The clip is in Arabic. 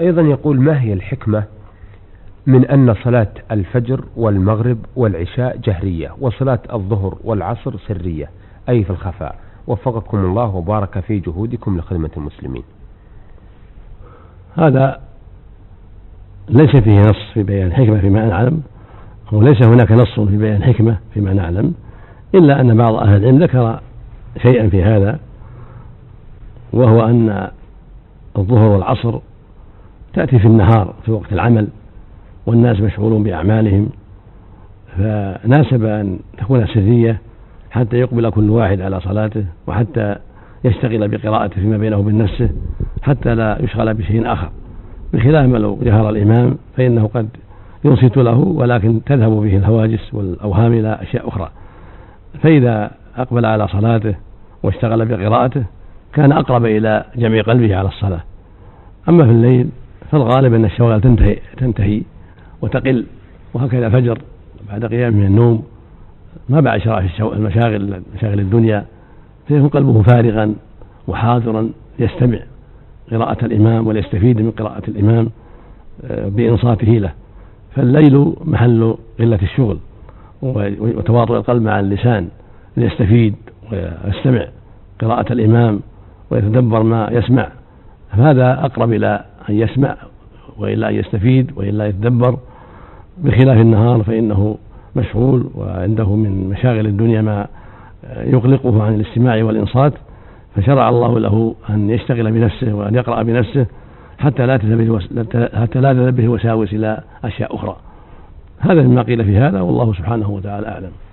أيضا يقول: ما هي الحكمة من أن صلاة الفجر والمغرب والعشاء جهرية وصلاة الظهر والعصر سرية أي في الخفاء؟ وفقكم الله وبارك في جهودكم لخدمة المسلمين. هذا ليس فيه نص في بيان الحكمة فيما نعلم، وليس هناك نص في بيان الحكمة فيما نعلم، إلا أن بعض أهل العلم ذكر شيئا في هذا، وهو أن الظهر والعصر تأتي في النهار في وقت العمل والناس مشغولون بأعمالهم، فناسب أن تكون سرية حتى يقبل كل واحد على صلاته، وحتى يشتغل بقراءته فيما بينه وبين نفسه، حتى لا يشغل بشيء آخر، بخلاف ما لو جهر الإمام فإنه قد ينصت له ولكن تذهب به الهواجس والأوهام إلى أشياء أخرى. فإذا أقبل على صلاته واشتغل بقراءته كان أقرب إلى جمع قلبه على الصلاة. أما في الليل فالغالب أن الشوائل تنتهي وتقل، وهكذا الفجر بعد قيام من النوم ما بعد شرع مشاغل الدنيا، فيكون قلبه فارغا وحاضرا يستمع قراءة الإمام وليستفيد من قراءة الإمام بإنصاته له. فالليل محل قلة الشغل وتواطؤ القلب مع اللسان ليستفيد ويستمع قراءة الإمام ويتدبر ما يسمع، فهذا أقرب إلى أن يسمع وإلا أن يستفيد وإلا يتدبر، بخلاف النهار فإنه مشغول وعنده من مشاغل الدنيا ما يقلقه عن الاستماع والإنصات، فشرع الله له أن يشتغل بنفسه وأن يقرأ بنفسه حتى لا تذهب به وساوس إلى أشياء أخرى. هذا مما قيل في هذا، والله سبحانه وتعالى أعلم.